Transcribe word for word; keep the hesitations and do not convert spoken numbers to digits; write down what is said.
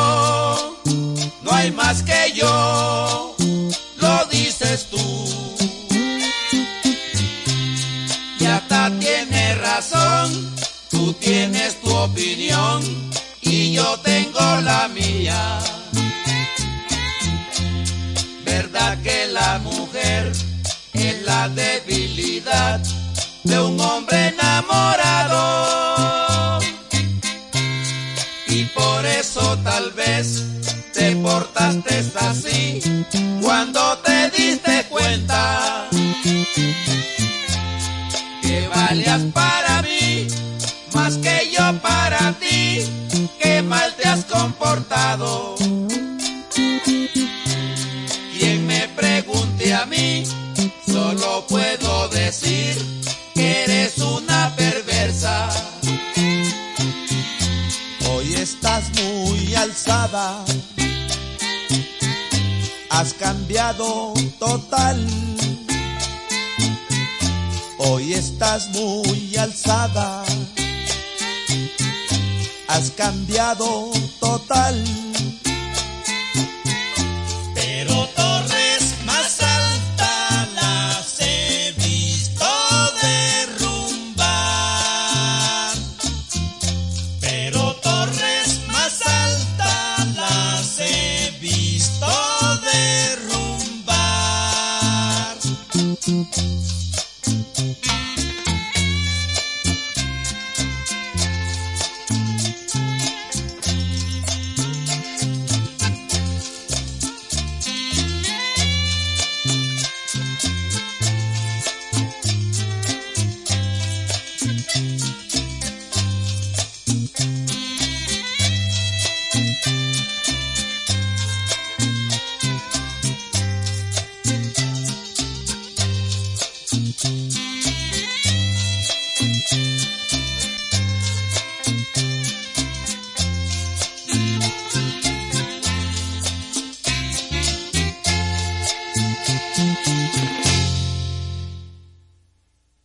yo, no hay más que yo, lo dices tú. Y hasta tienes razón, tú tienes tu opinión y yo tengo la mía. Verdad que la mujer es la debilidad de un hombre enamorado, y por eso tal vez te portaste así cuando te diste cuenta que valías para mí más que yo para ti. Qué mal te has comportado. Quien me pregunte a mí, solo puedo decir que eres una perversa. Hoy estás muy alzada, has cambiado total. Hoy estás muy alzada, has cambiado total.